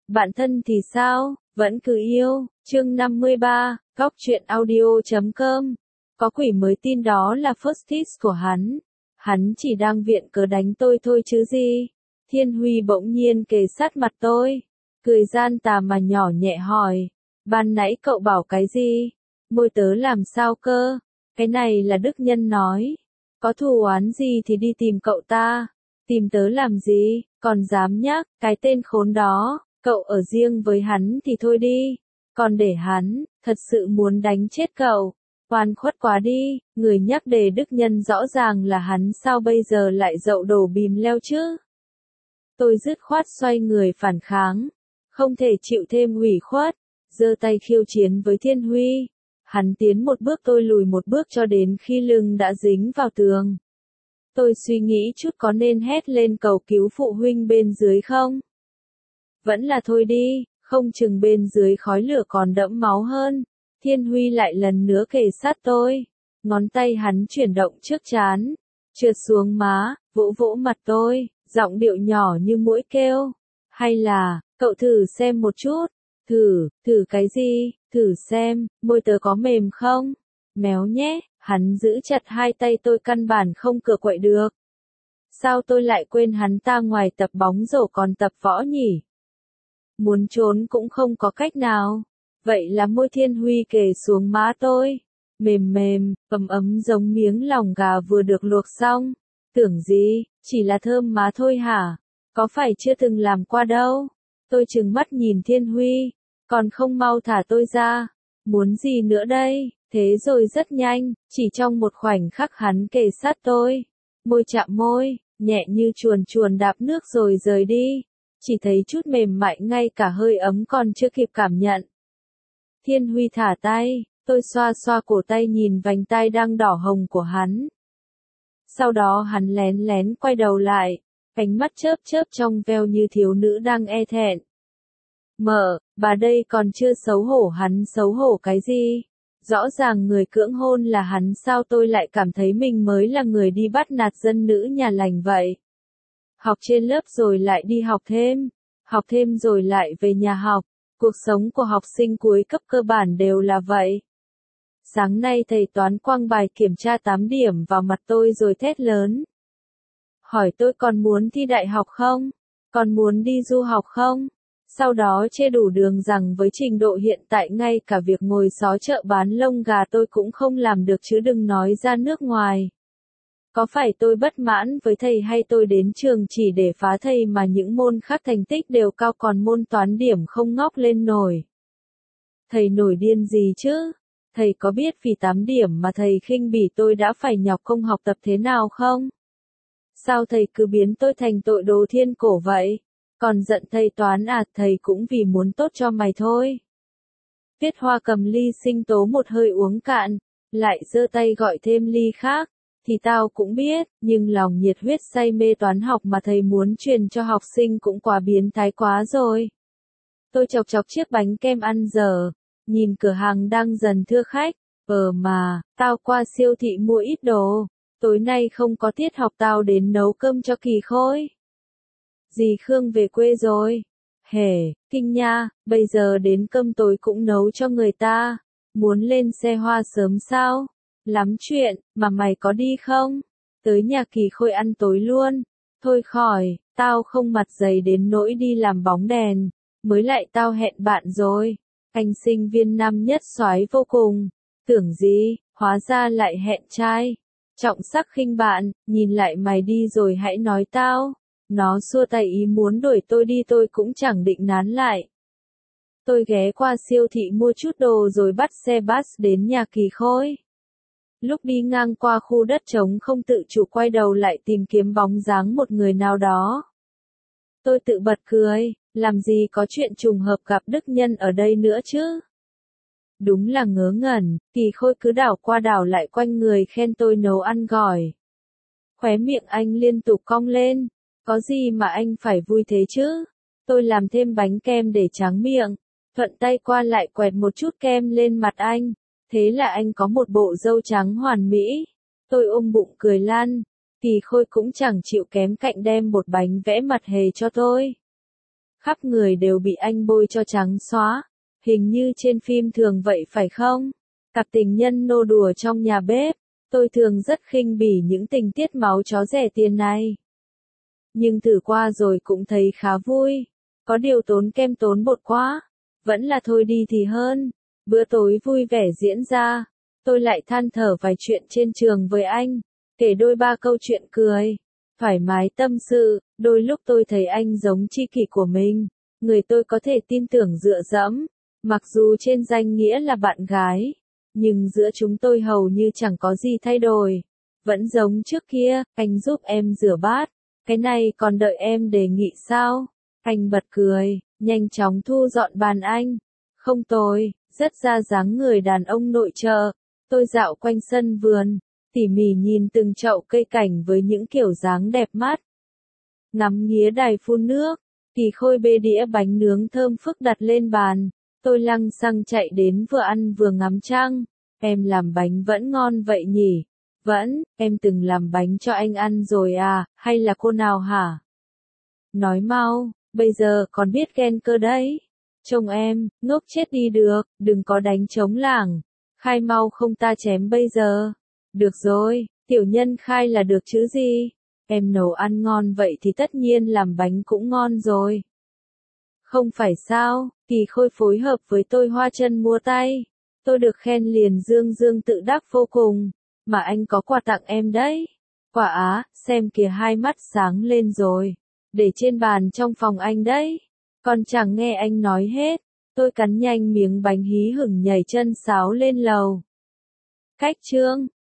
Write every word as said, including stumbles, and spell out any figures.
Bạn thân thì sao, vẫn cứ yêu, chương năm mươi ba, góc truyện audio chấm com. Có quỷ mới tin đó là first kiss của hắn. Hắn chỉ đang viện cớ đánh tôi thôi chứ gì. Thiên Huy bỗng nhiên kề sát mặt tôi. Cười gian tà mà nhỏ nhẹ hỏi. Ban nãy cậu bảo cái gì? Môi tớ làm sao cơ? Cái này là Đức Nhân nói. Có thù oán gì thì đi tìm cậu ta. Tìm tớ làm gì, còn dám nhắc, cái tên khốn đó. Cậu ở riêng với hắn thì thôi đi. Còn để hắn, thật sự muốn đánh chết cậu. Oan khuất quá đi, người nhắc đề Đức Nhân rõ ràng là hắn, sao bây giờ lại dậu đổ bìm leo chứ? Tôi dứt khoát xoay người phản kháng. Không thể chịu thêm ủy khuất. Giơ tay khiêu chiến với Thiên Huy. Hắn tiến một bước tôi lùi một bước cho đến khi lưng đã dính vào tường. Tôi suy nghĩ chút có nên hét lên cầu cứu phụ huynh bên dưới không? Vẫn là thôi đi, không chừng bên dưới khói lửa còn đẫm máu hơn. Thiên Huy lại lần nữa kề sát tôi. Ngón tay hắn chuyển động trước trán, trượt xuống má, vỗ vỗ mặt tôi, giọng điệu nhỏ như muỗi kêu. Hay là, cậu thử xem một chút. Thử, thử cái gì, thử xem, môi tớ có mềm không? Méo nhé, hắn giữ chặt hai tay tôi căn bản không cựa quậy được. Sao tôi lại quên hắn ta ngoài tập bóng rổ còn tập võ nhỉ? Muốn trốn cũng không có cách nào. Vậy là môi Thiên Huy kề xuống má tôi. Mềm mềm, ấm ấm giống miếng lòng gà vừa được luộc xong. Tưởng gì, chỉ là thơm má thôi hả? Có phải chưa từng làm qua đâu? Tôi trừng mắt nhìn Thiên Huy. Còn không mau thả tôi ra. Muốn gì nữa đây? Thế rồi rất nhanh, chỉ trong một khoảnh khắc hắn kề sát tôi. Môi chạm môi, nhẹ như chuồn chuồn đạp nước rồi rời đi. Chỉ thấy chút mềm mại ngay cả hơi ấm còn chưa kịp cảm nhận. Thiên Huy thả tay, tôi xoa xoa cổ tay nhìn vành tai đang đỏ hồng của hắn. Sau đó hắn lén lén quay đầu lại, ánh mắt chớp chớp trong veo như thiếu nữ đang e thẹn. Mợ, bà đây còn chưa xấu hổ, hắn xấu hổ cái gì? Rõ ràng người cưỡng hôn là hắn, sao tôi lại cảm thấy mình mới là người đi bắt nạt dân nữ nhà lành vậy? Học trên lớp rồi lại đi học thêm, học thêm rồi lại về nhà học. Cuộc sống của học sinh cuối cấp cơ bản đều là vậy. Sáng nay thầy toán quăng bài kiểm tra tám điểm vào mặt tôi rồi thét lớn. Hỏi tôi còn muốn thi đại học không? Còn muốn đi du học không? Sau đó chê đủ đường rằng với trình độ hiện tại ngay cả việc ngồi xó chợ bán lông gà tôi cũng không làm được chứ đừng nói ra nước ngoài. Có phải tôi bất mãn với thầy hay tôi đến trường chỉ để phá thầy mà những môn khác thành tích đều cao còn môn toán điểm không ngóc lên nổi? Thầy nổi điên gì chứ? Thầy có biết vì tám điểm mà thầy khinh bỉ tôi đã phải nhọc công học tập thế nào không? Sao thầy cứ biến tôi thành tội đồ thiên cổ vậy? Còn giận thầy toán à? Thầy cũng vì muốn tốt cho mày thôi. Tiết Hoa cầm ly sinh tố một hơi uống cạn, lại giơ tay gọi thêm ly khác. Thì tao cũng biết, nhưng lòng nhiệt huyết say mê toán học mà thầy muốn truyền cho học sinh cũng quá biến thái quá rồi. Tôi chọc chọc chiếc bánh kem ăn dở, nhìn cửa hàng đang dần thưa khách. Ờ mà, tao qua siêu thị mua ít đồ, tối nay không có tiết học tao đến nấu cơm cho Kỳ Khôi. Dì Khương về quê rồi. Hề, kinh nha, bây giờ đến cơm tối cũng nấu cho người ta. Muốn lên xe hoa sớm sao? Lắm chuyện, mà mày có đi không? Tới nhà Kỳ Khôi ăn tối luôn. Thôi khỏi, tao không mặt dày đến nỗi đi làm bóng đèn. Mới lại tao hẹn bạn rồi. Anh sinh viên năm nhất soái vô cùng. Tưởng gì, hóa ra lại hẹn trai. Trọng sắc khinh bạn, nhìn lại mày đi rồi hãy nói tao. Nó xua tay ý muốn đuổi tôi đi, tôi cũng chẳng định nán lại. Tôi ghé qua siêu thị mua chút đồ rồi bắt xe bus đến nhà Kỳ Khôi. Lúc đi ngang qua khu đất trống không tự chủ quay đầu lại tìm kiếm bóng dáng một người nào đó. Tôi tự bật cười, làm gì có chuyện trùng hợp gặp Đức Nhân ở đây nữa chứ? Đúng là ngớ ngẩn, Kỳ Khôi cứ đảo qua đảo lại quanh người khen tôi nấu ăn gỏi. Khóe miệng anh liên tục cong lên, có gì mà anh phải vui thế chứ? Tôi làm thêm bánh kem để tráng miệng, thuận tay qua lại quẹt một chút kem lên mặt anh. Thế là anh có một bộ râu trắng hoàn mỹ. Tôi ôm bụng cười lan. Kỳ Khôi cũng chẳng chịu kém cạnh đem bột bánh vẽ mặt hề cho tôi. khắp người đều bị anh bôi cho trắng xóa. Hình như trên phim thường vậy phải không? Cặp tình nhân nô đùa trong nhà bếp. Tôi thường rất khinh bỉ những tình tiết máu chó rẻ tiền này. Nhưng thử qua rồi cũng thấy khá vui. Có điều tốn kem tốn bột quá. Vẫn là thôi đi thì hơn. Bữa tối vui vẻ diễn ra. Tôi lại than thở vài chuyện trên trường với anh. Kể đôi ba câu chuyện cười. Thoải mái tâm sự. Đôi lúc tôi thấy anh giống tri kỷ của mình. Người tôi có thể tin tưởng dựa dẫm. Mặc dù trên danh nghĩa là bạn gái. Nhưng giữa chúng tôi hầu như chẳng có gì thay đổi. Vẫn giống trước kia, anh giúp em rửa bát. Cái này còn đợi em đề nghị sao? Anh bật cười, nhanh chóng thu dọn bàn anh. Không tồi, rất ra dáng người đàn ông nội trợ. Tôi dạo quanh sân vườn, tỉ mỉ nhìn từng chậu cây cảnh với những kiểu dáng đẹp mắt. Ngắm nghía đài phun nước, Kỳ Khôi bê đĩa bánh nướng thơm phức đặt lên bàn. Tôi lăng xăng chạy đến vừa ăn vừa ngắm trăng. Em làm bánh vẫn ngon vậy nhỉ? Vẫn, em từng làm bánh cho anh ăn rồi à, hay là cô nào hả? Nói mau, bây giờ còn biết ghen cơ đấy. Trông em, ngốc chết đi được, đừng có đánh trống lảng. Khai mau không ta chém bây giờ. Được rồi, tiểu nhân khai là được chứ gì. Em nấu ăn ngon vậy thì tất nhiên làm bánh cũng ngon rồi. Không phải sao, Kỳ Khôi phối hợp với tôi hoa chân múa tay. Tôi được khen liền dương dương tự đắc vô cùng. Mà anh có quà tặng em đấy. Quả á, xem kìa hai mắt sáng lên rồi. Để trên bàn trong phòng anh đấy. Còn chẳng nghe anh nói hết. Tôi cắn nhanh miếng bánh hí hửng nhảy chân sáo lên lầu. Cách chương